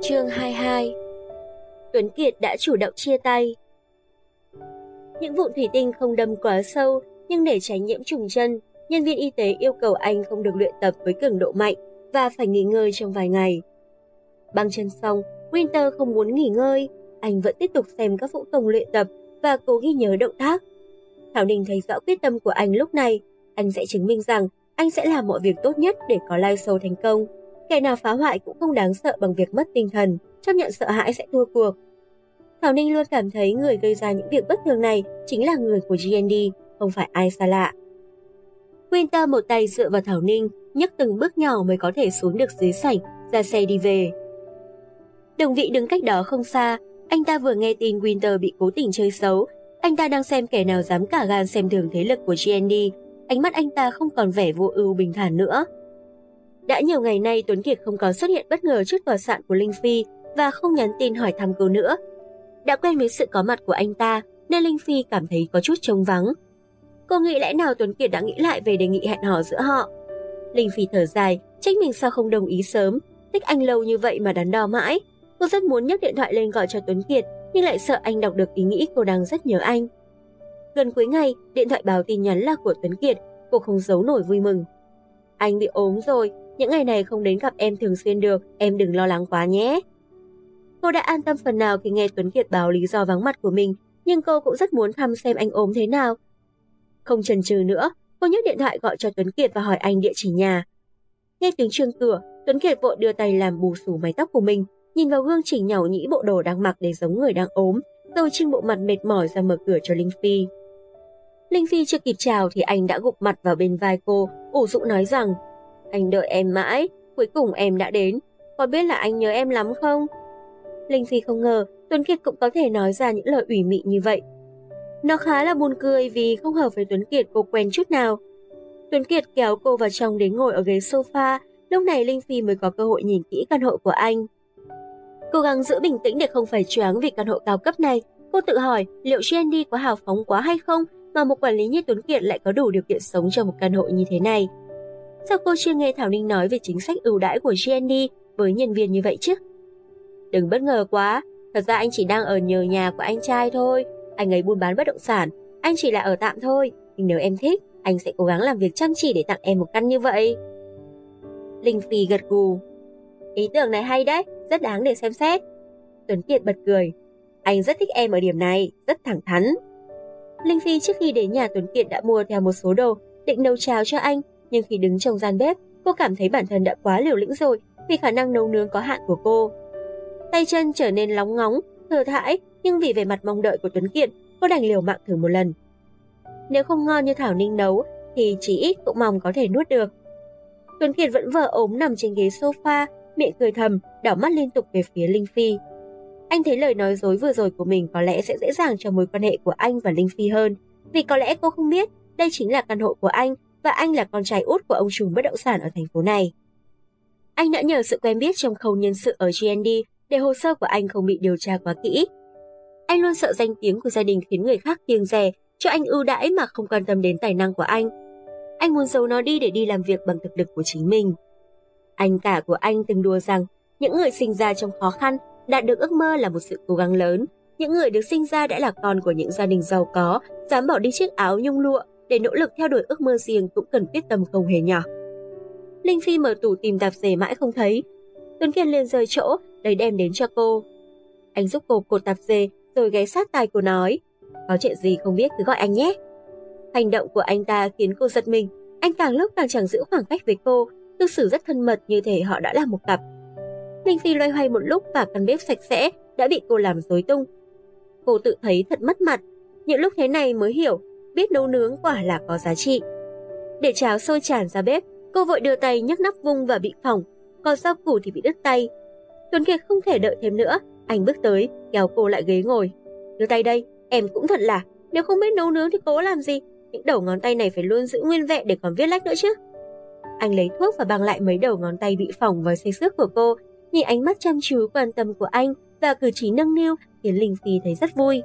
Chương 22. Tuấn Kiệt đã chủ động chia tay. Những vụn thủy tinh không đâm quá sâu, nhưng để tránh nhiễm trùng chân, nhân viên y tế yêu cầu anh không được luyện tập với cường độ mạnh và phải nghỉ ngơi trong vài ngày. Băng chân xong, Winter không muốn nghỉ ngơi, anh vẫn tiếp tục xem các phẫu công luyện tập và cố ghi nhớ động tác. Thảo Ninh thấy rõ quyết tâm của anh lúc này, anh sẽ chứng minh rằng anh sẽ làm mọi việc tốt nhất để có live show thành công. Kẻ nào phá hoại cũng không đáng sợ bằng việc mất tinh thần, chấp nhận sợ hãi sẽ thua cuộc. Thảo Ninh luôn cảm thấy người gây ra những việc bất thường này chính là người của GND, không phải ai xa lạ. Winter một tay dựa vào Thảo Ninh, nhấc từng bước nhỏ mới có thể xuống được dưới sảnh, ra xe đi về. Đồng Vị đứng cách đó không xa, anh ta vừa nghe tin Winter bị cố tình chơi xấu. Anh ta đang xem kẻ nào dám cả gan xem thường thế lực của GND, ánh mắt anh ta không còn vẻ vô ưu bình thản nữa. Đã nhiều ngày nay Tuấn Kiệt không còn xuất hiện bất ngờ trước tòa soạn của Linh Phi và không nhắn tin hỏi thăm cô nữa. Đã quen với sự có mặt của anh ta nên Linh Phi cảm thấy có chút trống vắng. Cô nghĩ lẽ nào Tuấn Kiệt đã nghĩ lại về đề nghị hẹn hò giữa họ. Linh Phi thở dài, trách mình sao không đồng ý sớm, thích anh lâu như vậy mà đắn đo mãi. Cô rất muốn nhấc điện thoại lên gọi cho Tuấn Kiệt nhưng lại sợ anh đọc được ý nghĩ cô đang rất nhớ anh. Gần cuối ngày, điện thoại báo tin nhắn là của Tuấn Kiệt, cô không giấu nổi vui mừng. Anh bị ốm rồi, những ngày này không đến gặp em thường xuyên được, em đừng lo lắng quá nhé. Cô đã an tâm phần nào khi nghe Tuấn Kiệt báo lý do vắng mặt của mình, nhưng cô cũng rất muốn thăm xem anh ốm thế nào. Không chần chừ nữa, cô nhấc điện thoại gọi cho Tuấn Kiệt và hỏi anh địa chỉ nhà. Nghe tiếng chuông cửa, Tuấn Kiệt vội đưa tay làm bù xù mái tóc của mình, nhìn vào gương chỉnh nhàu nhĩ bộ đồ đang mặc để giống người đang ốm, rồi trưng bộ mặt mệt mỏi ra mở cửa cho Linh Phi. Linh Phi chưa kịp chào thì anh đã gục mặt vào bên vai cô, ủ rũ nói rằng: Anh đợi em mãi, cuối cùng em đã đến, có biết là anh nhớ em lắm không? Linh Phi không ngờ Tuấn Kiệt cũng có thể nói ra những lời ủy mị như vậy. Nó khá là buồn cười vì không hợp với Tuấn Kiệt cô quen chút nào. Tuấn Kiệt kéo cô vào trong đến ngồi ở ghế sofa, lúc này Linh Phi mới có cơ hội nhìn kỹ căn hộ của anh. Cố gắng giữ bình tĩnh để không phải choáng vì căn hộ cao cấp này, cô tự hỏi liệu GND có hào phóng quá hay không mà một quản lý như Tuấn Kiệt lại có đủ điều kiện sống trong một căn hộ như thế này. Sao cô chưa nghe Thảo Ninh nói về chính sách ưu đãi của GND với nhân viên như vậy chứ? Đừng bất ngờ quá, thật ra anh chỉ đang ở nhờ nhà của anh trai thôi, anh ấy buôn bán bất động sản, anh chỉ là ở tạm thôi, nhưng nếu em thích, anh sẽ cố gắng làm việc chăm chỉ để tặng em một căn như vậy. Linh Phi gật gù. Ý tưởng này hay đấy, rất đáng để xem xét. Tuấn Kiệt bật cười. Anh rất thích em ở điểm này, rất thẳng thắn. Linh Phi trước khi đến nhà Tuấn Kiệt đã mua theo một số đồ, định nấu cháo cho anh, nhưng khi đứng trong gian bếp, cô cảm thấy bản thân đã quá liều lĩnh rồi vì khả năng nấu nướng có hạn của cô. Tay chân trở nên lóng ngóng, thờ thãi, nhưng vì vẻ mặt mong đợi của Tuấn Kiệt, cô đành liều mạng thử một lần. Nếu không ngon như Thảo Ninh nấu, thì chỉ ít cũng mong có thể nuốt được. Tuấn Kiệt vẫn vờ ốm nằm trên ghế sofa, miệng cười thầm, đảo mắt liên tục về phía Linh Phi. Anh thấy lời nói dối vừa rồi của mình có lẽ sẽ dễ dàng cho mối quan hệ của anh và Linh Phi hơn, vì có lẽ cô không biết đây chính là căn hộ của anh và anh là con trai út của ông trùm bất động sản ở thành phố này. Anh đã nhờ sự quen biết trong khâu nhân sự ở GND để hồ sơ của anh không bị điều tra quá kỹ. Anh luôn sợ danh tiếng của gia đình khiến người khác kiêng dè, cho anh ưu đãi mà không quan tâm đến tài năng của anh. Anh muốn giấu nó đi để đi làm việc bằng thực lực của chính mình. Anh cả của anh từng đùa rằng những người sinh ra trong khó khăn đạt được ước mơ là một sự cố gắng lớn. Những người được sinh ra đã là con của những gia đình giàu có, dám bỏ đi chiếc áo nhung lụa để nỗ lực theo đuổi ước mơ riêng cũng cần quyết tâm không hề nhỏ. Linh Phi mở tủ tìm tạp dề mãi không thấy. Tuấn Kiệt liền rời chỗ, lấy đem đến cho cô. Anh giúp cô cột tạp dề rồi ghé sát tai cô nói: Có chuyện gì không biết cứ gọi anh nhé. Hành động của anh ta khiến cô giật mình, anh càng lúc càng chẳng giữ khoảng cách với cô, cư xử rất thân mật như thể họ đã là một cặp. Linh Phi loay hoay một lúc và căn bếp sạch sẽ đã bị cô làm rối tung. Cô tự thấy thật mất mặt, những lúc thế này mới hiểu, biết nấu nướng quả là có giá trị. Để cháo sôi tràn ra bếp, cô vội đưa tay nhấc nắp vung và bị phỏng, còn rau củ thì bị đứt tay. Tuấn Kiệt không thể đợi thêm nữa, anh bước tới, kéo cô lại ghế ngồi. Đưa tay đây, em cũng thật là, nếu không biết nấu nướng thì cố làm gì, những đầu ngón tay này phải luôn giữ nguyên vẹn để còn viết lách nữa chứ. Anh lấy thuốc và băng lại mấy đầu ngón tay bị phỏng và xây xước của cô, nhìn ánh mắt chăm chú quan tâm của anh và cử chỉ nâng niu khiến Linh Phi thấy rất vui.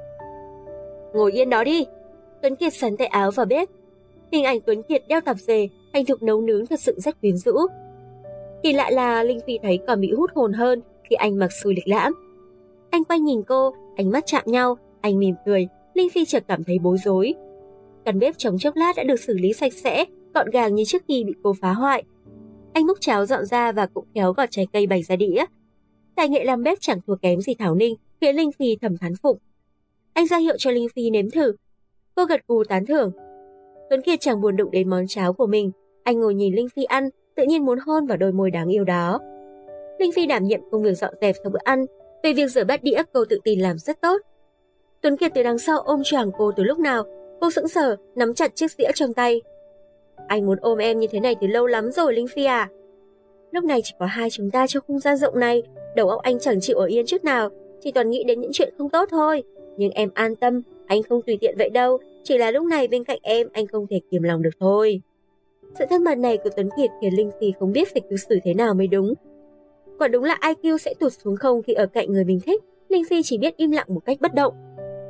Ngồi yên đó đi. Tuấn Kiệt sắn tay áo vào bếp. Hình ảnh Tuấn Kiệt đeo tạp dề, thành thục nấu nướng thật sự rất quyến rũ. Kỳ lạ là Linh Phi thấy còn bị hút hồn hơn khi anh mặc xui lịch lãm. Anh quay nhìn cô, ánh mắt chạm nhau, anh mỉm cười, Linh Phi chợt cảm thấy bối rối. Căn bếp trong chốc lát đã được xử lý sạch sẽ, gọn gàng như trước khi bị cô phá hoại. Anh múc cháo dọn ra và cũng khéo gọt trái cây bày ra đĩa. Tài nghệ làm bếp chẳng thua kém gì Thảo Ninh, khiến Linh Phi thầm thán phục. Anh ra hiệu cho Linh Phi nếm thử. Cô gật gù tán thưởng. Tuấn Kiệt chẳng buồn đụng đến món cháo của mình. Anh ngồi nhìn Linh Phi ăn, tự nhiên muốn hôn vào đôi môi đáng yêu đó. Linh Phi đảm nhiệm công việc dọn dẹp sau bữa ăn. Về việc rửa bát đĩa, cô tự tin làm rất tốt. Tuấn Kiệt từ đằng sau ôm choàng cô từ lúc nào. Cô sững sờ, nắm chặt chiếc dĩa trong tay. Anh muốn ôm em như thế này từ lâu lắm rồi, Linh Phi à. Lúc này chỉ có hai chúng ta trong không gian rộng này, đầu óc anh chẳng chịu ở yên chút nào, chỉ toàn nghĩ đến những chuyện không tốt thôi. Nhưng em an tâm, anh không tùy tiện vậy đâu, chỉ là lúc này bên cạnh em anh không thể kiềm lòng được thôi. Sự thân mật này của Tuấn Kiệt khiến Linh Phi không biết phải cư xử thế nào mới đúng. Quả đúng là IQ sẽ tụt xuống không khi ở cạnh người mình thích, Linh Phi chỉ biết im lặng một cách bất động.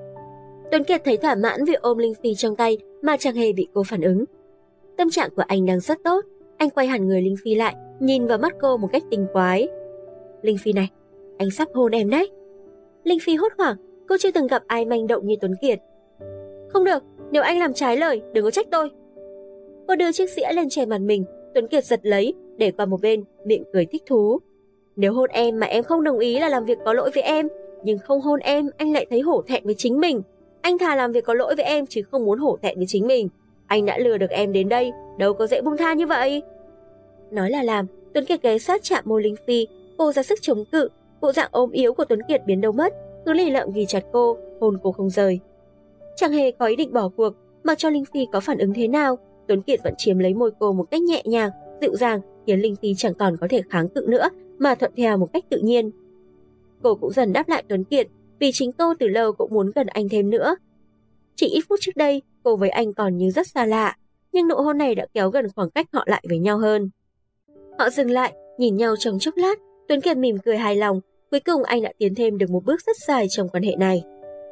Tuấn Kiệt thấy thỏa mãn vì ôm Linh Phi trong tay mà chẳng hề bị cô phản ứng. Tâm trạng của anh đang rất tốt, anh quay hẳn người Linh Phi lại, nhìn vào mắt cô một cách tinh quái. Linh Phi này, anh sắp hôn em đấy. Linh Phi hốt hoảng, cô chưa từng gặp ai manh động như Tuấn Kiệt. Không được, nếu anh làm trái lời, đừng có trách tôi. Cô đưa chiếc dĩa lên che mặt mình, Tuấn Kiệt giật lấy, để qua một bên, miệng cười thích thú. Nếu hôn em mà em không đồng ý là làm việc có lỗi với em, nhưng không hôn em, anh lại thấy hổ thẹn với chính mình. Anh thà làm việc có lỗi với em chứ không muốn hổ thẹn với chính mình. Anh đã lừa được em đến đây, đâu có dễ buông tha như vậy. Nói là làm, Tuấn Kiệt ghé sát chạm môi Linh Phi, cô ra sức chống cự, bộ dạng ốm yếu của Tuấn Kiệt biến đâu mất, cứ lì lợm ghì chặt cô, hôn cô không rời. Chẳng hề có ý định bỏ cuộc, mà cho Linh Phi có phản ứng thế nào, Tuấn Kiệt vẫn chiếm lấy môi cô một cách nhẹ nhàng, dịu dàng, khiến Linh Phi chẳng còn có thể kháng cự nữa, mà thuận theo một cách tự nhiên. Cô cũng dần đáp lại Tuấn Kiệt, vì chính cô từ lâu cũng muốn gần anh thêm nữa. Chỉ ít phút trước đây, cô với anh còn như rất xa lạ, nhưng nụ hôn này đã kéo gần khoảng cách họ lại với nhau hơn. Họ dừng lại, nhìn nhau trong chốc lát, Tuấn Kiệt mỉm cười hài lòng, cuối cùng anh đã tiến thêm được một bước rất dài trong quan hệ này.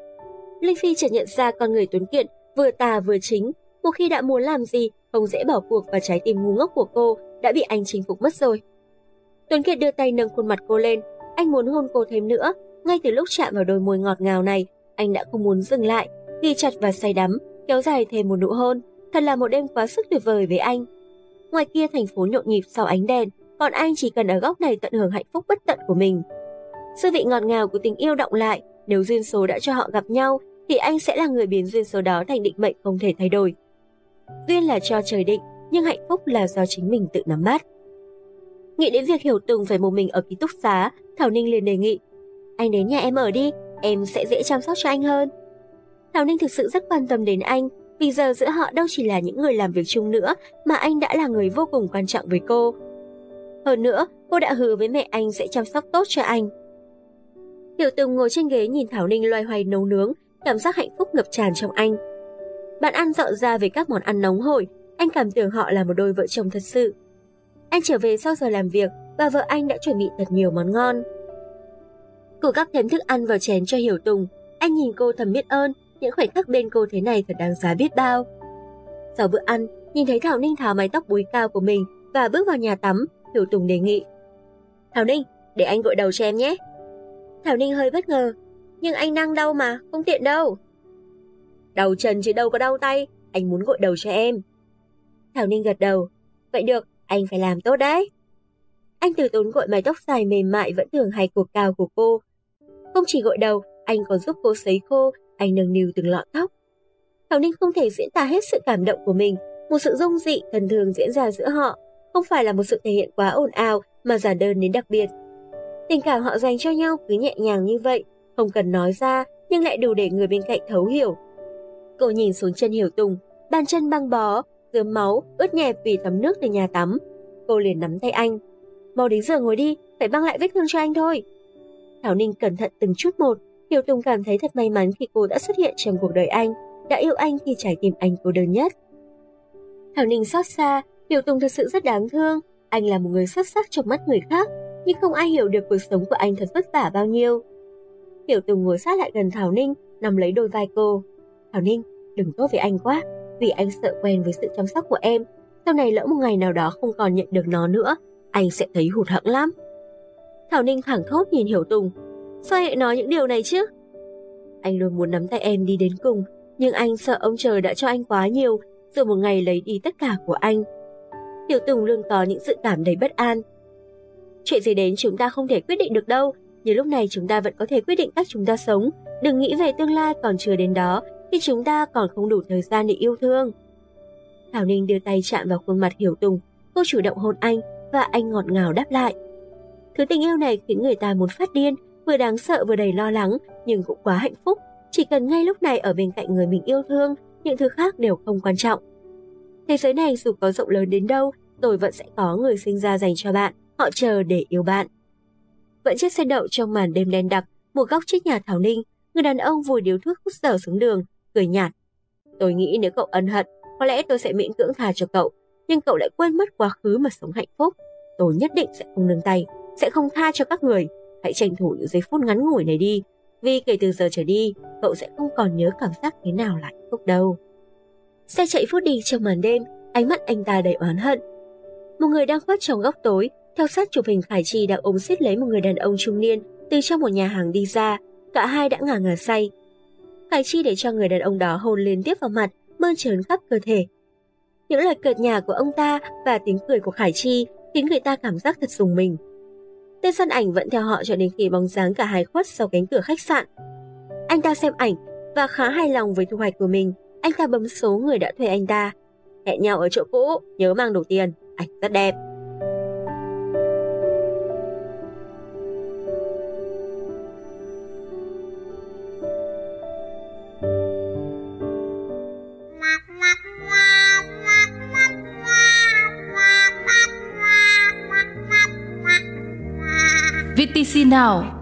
Linh Phi chợt nhận ra con người Tuấn Kiệt vừa tà vừa chính, một khi đã muốn làm gì, không dễ bỏ cuộc và trái tim ngu ngốc của cô đã bị anh chinh phục mất rồi. Tuấn Kiệt đưa tay nâng khuôn mặt cô lên, anh muốn hôn cô thêm nữa, ngay từ lúc chạm vào đôi môi ngọt ngào này, anh đã không muốn dừng lại, ghi chặt và say đắm, kéo dài thêm một nụ hôn, thật là một đêm quá sức tuyệt vời với anh. Ngoài kia thành phố nhộn nhịp sau ánh đèn, còn anh chỉ cần ở góc này tận hưởng hạnh phúc bất tận của mình. Sự vị ngọt ngào của tình yêu đọng lại, nếu duyên số đã cho họ gặp nhau, thì anh sẽ là người biến duyên số đó thành định mệnh không thể thay đổi. Duyên là cho trời định, nhưng hạnh phúc là do chính mình tự nắm bắt. Nghĩ đến việc Hiểu Tùng phải một mình ở ký túc xá, Thảo Ninh liền đề nghị, anh đến nhà em ở đi, em sẽ dễ chăm sóc cho anh hơn. Thảo Ninh thực sự rất quan tâm đến anh, vì giờ giữa họ đâu chỉ là những người làm việc chung nữa, mà anh đã là người vô cùng quan trọng với cô. Hơn nữa, cô đã hứa với mẹ anh sẽ chăm sóc tốt cho anh. Hiểu Tùng ngồi trên ghế nhìn Thảo Ninh loay hoay nấu nướng, cảm giác hạnh phúc ngập tràn trong anh. Bàn ăn dọn ra với các món ăn nóng hổi, anh cảm tưởng họ là một đôi vợ chồng thật sự. Anh trở về sau giờ làm việc và vợ anh đã chuẩn bị thật nhiều món ngon. Cô gắp thêm thức ăn vào chén cho Hiểu Tùng, anh nhìn cô thầm biết ơn, những khoảnh khắc bên cô thế này thật đáng giá biết bao. Sau bữa ăn, nhìn thấy Thảo Ninh tháo mái tóc búi cao của mình và bước vào nhà tắm, Hiểu Tùng đề nghị. Thảo Ninh, để anh gội đầu cho em nhé. Thảo Ninh hơi bất ngờ, nhưng anh đang đau mà, không tiện đâu. Đau chân chứ đâu có đau tay, anh muốn gội đầu cho em. Thảo Ninh gật đầu, vậy được, anh phải làm tốt đấy. Anh từ tốn gội mái tóc dài mềm mại vẫn thường hay cột cao của cô. Không chỉ gội đầu, anh còn giúp cô sấy khô, anh nâng niu từng lọn tóc. Thảo Ninh không thể diễn tả hết sự cảm động của mình, một sự dung dị thần thường diễn ra giữa họ, không phải là một sự thể hiện quá ồn ào mà giản đơn đến đặc biệt. Tình cảm họ dành cho nhau cứ nhẹ nhàng như vậy, không cần nói ra nhưng lại đủ để người bên cạnh thấu hiểu. Cô nhìn xuống chân Hiểu Tùng, bàn chân băng bó, rớm máu, ướt nhẹp vì thấm nước từ nhà tắm. Cô liền nắm tay anh. Mau đến giường ngồi đi, phải băng lại vết thương cho anh thôi. Thảo Ninh cẩn thận từng chút một, Hiểu Tùng cảm thấy thật may mắn khi cô đã xuất hiện trong cuộc đời anh, đã yêu anh khi trái tim anh cô đơn nhất. Thảo Ninh xót xa, Hiểu Tùng thật sự rất đáng thương, anh là một người xuất sắc trong mắt người khác, nhưng không ai hiểu được cuộc sống của anh thật vất vả bao nhiêu. Hiểu Tùng ngồi sát lại gần Thảo Ninh, nắm lấy đôi vai cô. Thảo Ninh, đừng tốt với anh quá, vì anh sợ quen với sự chăm sóc của em, sau này lỡ một ngày nào đó không còn nhận được nó nữa, anh sẽ thấy hụt hẫng lắm. Thảo Ninh thẳng thốt nhìn Hiểu Tùng. Sao anh lại nói những điều này chứ? Anh luôn muốn nắm tay em đi đến cùng, nhưng anh sợ ông trời đã cho anh quá nhiều, rồi một ngày lấy đi tất cả của anh. Hiểu Tùng luôn có những dự cảm đầy bất an. Chuyện gì đến chúng ta không thể quyết định được đâu, nhưng lúc này chúng ta vẫn có thể quyết định cách chúng ta sống. Đừng nghĩ về tương lai còn chưa đến đó, khi chúng ta còn không đủ thời gian để yêu thương. Thảo Ninh đưa tay chạm vào khuôn mặt Hiểu Tùng, cô chủ động hôn anh và anh ngọt ngào đáp lại. Thứ tình yêu này khiến người ta muốn phát điên, vừa đáng sợ vừa đầy lo lắng, nhưng cũng quá hạnh phúc. Chỉ cần ngay lúc này ở bên cạnh người mình yêu thương, những thứ khác đều không quan trọng. Thế giới này dù có rộng lớn đến đâu, rồi vẫn sẽ có người sinh ra dành cho bạn, họ chờ để yêu bạn. Vẫn chiếc xe đậu trong màn đêm đen đặc, một góc trước nhà Thảo Ninh, người đàn ông vùi điếu thuốc hút dở xuống đường, cười nhạt. Tôi nghĩ nếu cậu ân hận, có lẽ tôi sẽ miễn cưỡng tha cho cậu, nhưng cậu lại quên mất quá khứ mà sống hạnh phúc. Tôi nhất định sẽ không nương tay, sẽ không tha cho các người. Hãy tranh thủ những giây phút ngắn ngủi này đi, vì kể từ giờ trở đi, cậu sẽ không còn nhớ cảm giác thế nào là hạnh phúc đâu. Xe chạy phút đi trong màn đêm, ánh mắt anh ta đầy oán hận. Một người đang khuất trong góc tối, theo sát chụp hình Khải Chi đang ôm siết lấy một người đàn ông trung niên từ trong một nhà hàng đi ra, cả hai đã ngả ngả say. Khải Chi để cho người đàn ông đó hôn liên tiếp vào mặt, mơn trớn khắp cơ thể. Những lời cợt nhả của ông ta và tiếng cười của Khải Chi khiến người ta cảm giác thật rùng mình. Tên săn ảnh vẫn theo họ cho đến khi bóng dáng cả hai khuất sau cánh cửa khách sạn. Anh ta xem ảnh và khá hài lòng với thu hoạch của mình. Anh ta bấm số người đã thuê anh ta. Hẹn nhau ở chỗ cũ, nhớ mang đủ tiền, ảnh rất đẹp. VTC Now